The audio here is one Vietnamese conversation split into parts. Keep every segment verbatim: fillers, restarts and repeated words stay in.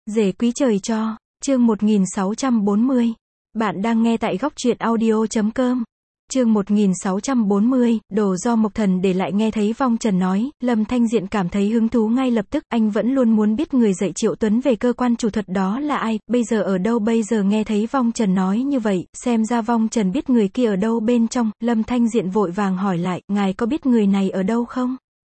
Rể quý trời cho, chương một nghìn sáu trăm bốn mươi. Bạn đang nghe tại góc truyện audio chấm com. Chương một nghìn sáu trăm bốn mươi, đồ do Mộc Thần để lại. Nghe thấy Vong Trần nói, Lâm Thanh Diện cảm thấy hứng thú ngay lập tức, anh vẫn luôn muốn biết người dạy Triệu Tuấn về cơ quan chủ thuật đó là ai, bây giờ ở đâu. Bây giờ nghe thấy Vong Trần nói như vậy, xem ra Vong Trần biết người kia ở đâu bên trong. Lâm Thanh Diện vội vàng hỏi lại, ngài có biết người này ở đâu không?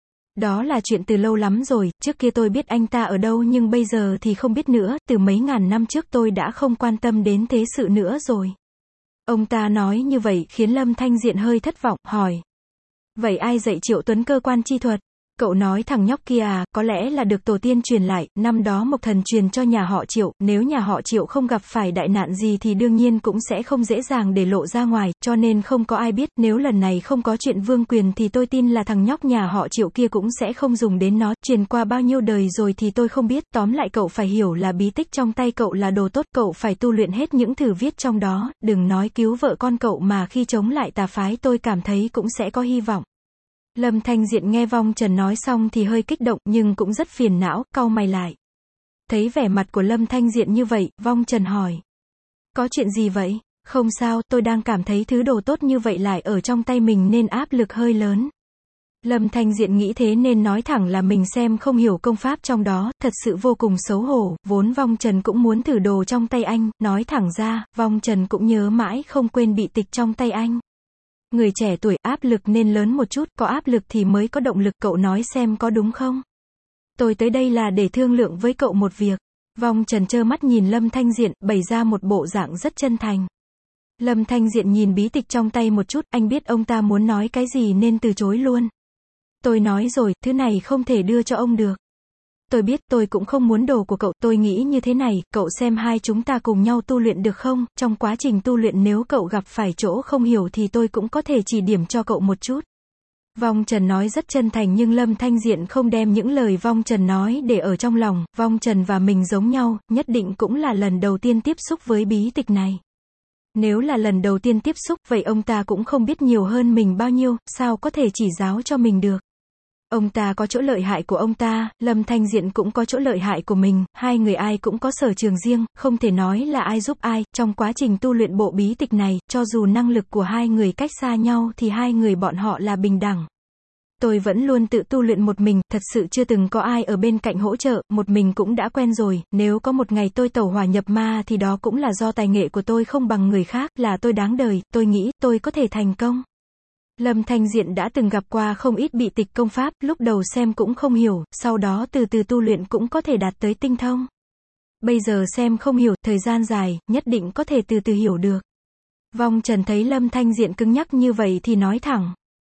Đó là chuyện từ lâu lắm rồi, trước kia tôi biết anh ta ở đâu nhưng bây giờ thì không biết nữa, từ mấy ngàn năm trước tôi đã không quan tâm đến thế sự nữa rồi. Ông ta nói như vậy khiến Lâm Thanh Diện hơi thất vọng, hỏi. Vậy ai dạy Triệu Tuấn cơ quan chi thuật? Cậu nói thằng nhóc kia à, có lẽ là được tổ tiên truyền lại, năm đó Mộc Thần truyền cho nhà họ Triệu, nếu nhà họ Triệu không gặp phải đại nạn gì thì đương nhiên cũng sẽ không dễ dàng để lộ ra ngoài, cho nên không có ai biết, nếu lần này không có chuyện vương quyền thì tôi tin là thằng nhóc nhà họ Triệu kia cũng sẽ không dùng đến nó, truyền qua bao nhiêu đời rồi thì tôi không biết, tóm lại cậu phải hiểu là bí tích trong tay cậu là đồ tốt, cậu phải tu luyện hết những thử viết trong đó, đừng nói cứu vợ con cậu mà khi chống lại tà phái tôi cảm thấy cũng sẽ có hy vọng. Lâm Thanh Diện nghe Vong Trần nói xong thì hơi kích động nhưng cũng rất phiền não, cau mày lại. Thấy vẻ mặt của Lâm Thanh Diện như vậy, Vong Trần hỏi. Có chuyện gì vậy? Không sao, tôi đang cảm thấy thứ đồ tốt như vậy lại ở trong tay mình nên áp lực hơi lớn. Lâm Thanh Diện nghĩ thế nên nói thẳng là mình xem không hiểu công pháp trong đó, thật sự vô cùng xấu hổ, vốn Vong Trần cũng muốn thử đồ trong tay anh, nói thẳng ra, Vong Trần cũng nhớ mãi không quên bị tịch trong tay anh. Người trẻ tuổi áp lực nên lớn một chút, có áp lực thì mới có động lực, cậu nói xem có đúng không? Tôi tới đây là để thương lượng với cậu một việc. Vong Trần trơ mắt nhìn Lâm Thanh Diện, bày ra một bộ dạng rất chân thành. Lâm Thanh Diện nhìn bí tịch trong tay một chút, anh biết ông ta muốn nói cái gì nên từ chối luôn. Tôi nói rồi, thứ này không thể đưa cho ông được. Tôi biết, tôi cũng không muốn đồ của cậu, tôi nghĩ như thế này, cậu xem hai chúng ta cùng nhau tu luyện được không, trong quá trình tu luyện nếu cậu gặp phải chỗ không hiểu thì tôi cũng có thể chỉ điểm cho cậu một chút. Vong Trần nói rất chân thành nhưng Lâm Thanh Diện không đem những lời Vong Trần nói để ở trong lòng, Vong Trần và mình giống nhau, nhất định cũng là lần đầu tiên tiếp xúc với bí tịch này. Nếu là lần đầu tiên tiếp xúc, vậy ông ta cũng không biết nhiều hơn mình bao nhiêu, sao có thể chỉ giáo cho mình được. Ông ta có chỗ lợi hại của ông ta, Lâm Thanh Diện cũng có chỗ lợi hại của mình, hai người ai cũng có sở trường riêng, không thể nói là ai giúp ai, trong quá trình tu luyện bộ bí tịch này, cho dù năng lực của hai người cách xa nhau thì hai người bọn họ là bình đẳng. Tôi vẫn luôn tự tu luyện một mình, thật sự chưa từng có ai ở bên cạnh hỗ trợ, một mình cũng đã quen rồi, nếu có một ngày tôi tẩu hỏa nhập ma thì đó cũng là do tài nghệ của tôi không bằng người khác, là tôi đáng đời, tôi nghĩ tôi có thể thành công. Lâm Thanh Diện đã từng gặp qua không ít bị tịch công pháp, lúc đầu xem cũng không hiểu, sau đó từ từ tu luyện cũng có thể đạt tới tinh thông. Bây giờ xem không hiểu, thời gian dài, nhất định có thể từ từ hiểu được. Vong Trần thấy Lâm Thanh Diện cứng nhắc như vậy thì nói thẳng.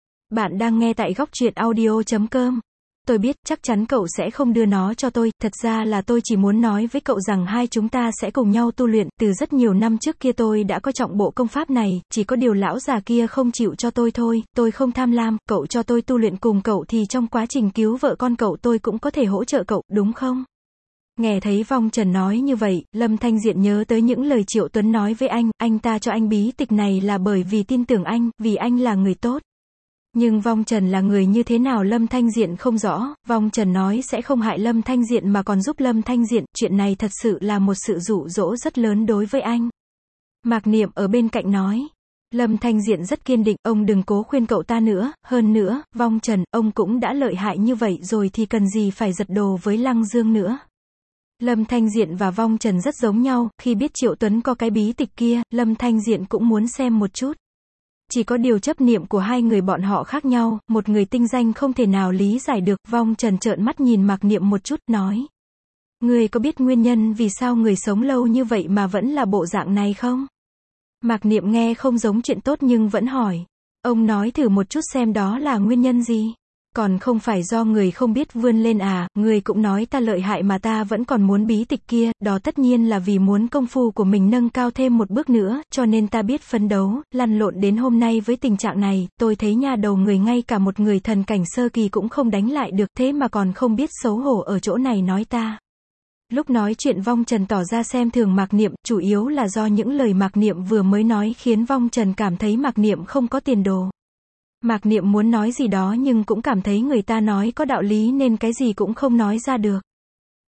Bạn đang nghe tại góc truyện audio chấm com. Tôi biết, chắc chắn cậu sẽ không đưa nó cho tôi, thật ra là tôi chỉ muốn nói với cậu rằng hai chúng ta sẽ cùng nhau tu luyện, từ rất nhiều năm trước kia tôi đã có trọng bộ công pháp này, chỉ có điều lão già kia không chịu cho tôi thôi, tôi không tham lam, cậu cho tôi tu luyện cùng cậu thì trong quá trình cứu vợ con cậu tôi cũng có thể hỗ trợ cậu, đúng không? Nghe thấy Vong Trần nói như vậy, Lâm Thanh Diện nhớ tới những lời Triệu Tuấn nói với anh, anh ta cho anh bí tịch này là bởi vì tin tưởng anh, vì anh là người tốt. Nhưng Vong Trần là người như thế nào Lâm Thanh Diện không rõ, Vong Trần nói sẽ không hại Lâm Thanh Diện mà còn giúp Lâm Thanh Diện, chuyện này thật sự là một sự dụ dỗ rất lớn đối với anh. Mạc Niệm ở bên cạnh nói. Lâm Thanh Diện rất kiên định, ông đừng cố khuyên cậu ta nữa, hơn nữa, Vong Trần, ông cũng đã lợi hại như vậy rồi thì cần gì phải giật đồ với Lăng Dương nữa. Lâm Thanh Diện và Vong Trần rất giống nhau, khi biết Triệu Tuấn có cái bí tịch kia, Lâm Thanh Diện cũng muốn xem một chút. Chỉ có điều chấp niệm của hai người bọn họ khác nhau, một người tinh danh không thể nào lý giải được, Vong Trần trợn mắt nhìn Mạc Niệm một chút, nói. Người có biết nguyên nhân vì sao người sống lâu như vậy mà vẫn là bộ dạng này không? Mạc Niệm nghe không giống chuyện tốt nhưng vẫn hỏi. Ông nói thử một chút xem đó là nguyên nhân gì? Còn không phải do người không biết vươn lên à, người cũng nói ta lợi hại mà ta vẫn còn muốn bí tịch kia, đó tất nhiên là vì muốn công phu của mình nâng cao thêm một bước nữa, cho nên ta biết phấn đấu, lăn lộn đến hôm nay với tình trạng này, tôi thấy nha đầu người ngay cả một người thần cảnh sơ kỳ cũng không đánh lại được, thế mà còn không biết xấu hổ ở chỗ này nói ta. Lúc nói chuyện Vong Trần tỏ ra xem thường Mạc Niệm, chủ yếu là do những lời Mạc Niệm vừa mới nói khiến Vong Trần cảm thấy Mạc Niệm không có tiền đồ. Mạc Niệm muốn nói gì đó nhưng cũng cảm thấy người ta nói có đạo lý nên cái gì cũng không nói ra được.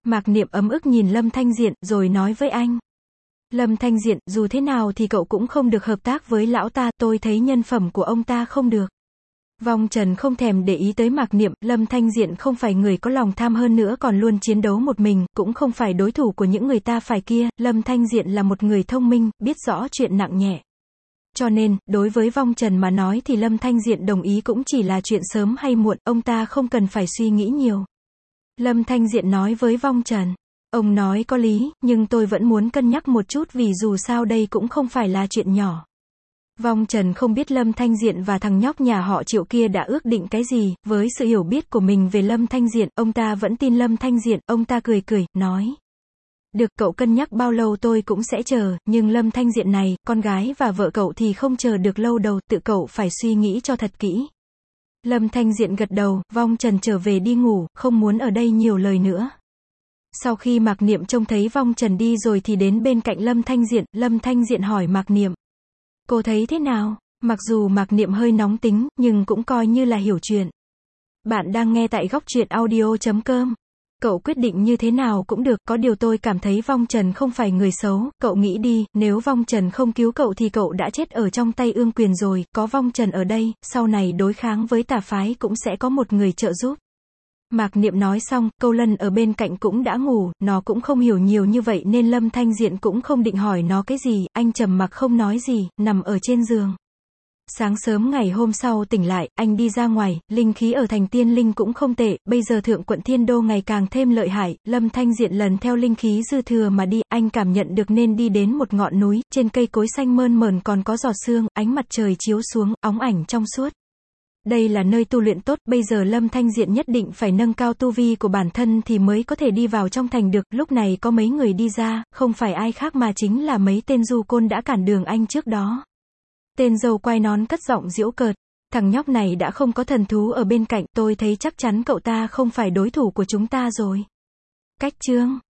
Mạc Niệm ấm ức nhìn Lâm Thanh Diện, rồi nói với anh. Lâm Thanh Diện, dù thế nào thì cậu cũng không được hợp tác với lão ta, tôi thấy nhân phẩm của ông ta không được. Vong Trần không thèm để ý tới Mạc Niệm, Lâm Thanh Diện không phải người có lòng tham, hơn nữa còn luôn chiến đấu một mình, cũng không phải đối thủ của những người ta phải kia, Lâm Thanh Diện là một người thông minh, biết rõ chuyện nặng nhẹ. Cho nên, đối với Vong Trần mà nói thì Lâm Thanh Diện đồng ý cũng chỉ là chuyện sớm hay muộn, ông ta không cần phải suy nghĩ nhiều. Lâm Thanh Diện nói với Vong Trần, ông nói có lý, nhưng tôi vẫn muốn cân nhắc một chút vì dù sao đây cũng không phải là chuyện nhỏ. Vong Trần không biết Lâm Thanh Diện và thằng nhóc nhà họ Triệu kia đã ước định cái gì, với sự hiểu biết của mình về Lâm Thanh Diện, ông ta vẫn tin Lâm Thanh Diện, ông ta cười cười, nói. Được, cậu cân nhắc bao lâu tôi cũng sẽ chờ, nhưng Lâm Thanh Diện này, con gái và vợ cậu thì không chờ được lâu đâu, tự cậu phải suy nghĩ cho thật kỹ. Lâm Thanh Diện gật đầu, Vong Trần trở về đi ngủ, không muốn ở đây nhiều lời nữa. Sau khi Mạc Niệm trông thấy Vong Trần đi rồi thì đến bên cạnh Lâm Thanh Diện, Lâm Thanh Diện hỏi Mạc Niệm. Cô thấy thế nào? Mặc dù Mạc Niệm hơi nóng tính, nhưng cũng coi như là hiểu chuyện. Bạn đang nghe tại góc truyện audio chấm com. Cậu quyết định như thế nào cũng được, có điều tôi cảm thấy Vong Trần không phải người xấu, cậu nghĩ đi, nếu Vong Trần không cứu cậu thì cậu đã chết ở trong tay Ương Quyền rồi, có Vong Trần ở đây, sau này đối kháng với tà phái cũng sẽ có một người trợ giúp. Mạc Niệm nói xong, Câu Lân ở bên cạnh cũng đã ngủ, nó cũng không hiểu nhiều như vậy nên Lâm Thanh Diện cũng không định hỏi nó cái gì, anh trầm mặc không nói gì, nằm ở trên giường. Sáng sớm ngày hôm sau tỉnh lại, anh đi ra ngoài, linh khí ở thành Tiên Linh cũng không tệ, bây giờ thượng quận Thiên Đô ngày càng thêm lợi hại, Lâm Thanh Diện lần theo linh khí dư thừa mà đi, anh cảm nhận được nên đi đến một ngọn núi, trên cây cối xanh mơn mởn còn có giọt sương, ánh mặt trời chiếu xuống, óng ảnh trong suốt. Đây là nơi tu luyện tốt, bây giờ Lâm Thanh Diện nhất định phải nâng cao tu vi của bản thân thì mới có thể đi vào trong thành được, lúc này có mấy người đi ra, không phải ai khác mà chính là mấy tên du côn đã cản đường anh trước đó. Tên dâu quai nón cất giọng giễu cợt, thằng nhóc này đã không có thần thú ở bên cạnh, tôi thấy chắc chắn cậu ta không phải đối thủ của chúng ta rồi. Cách chương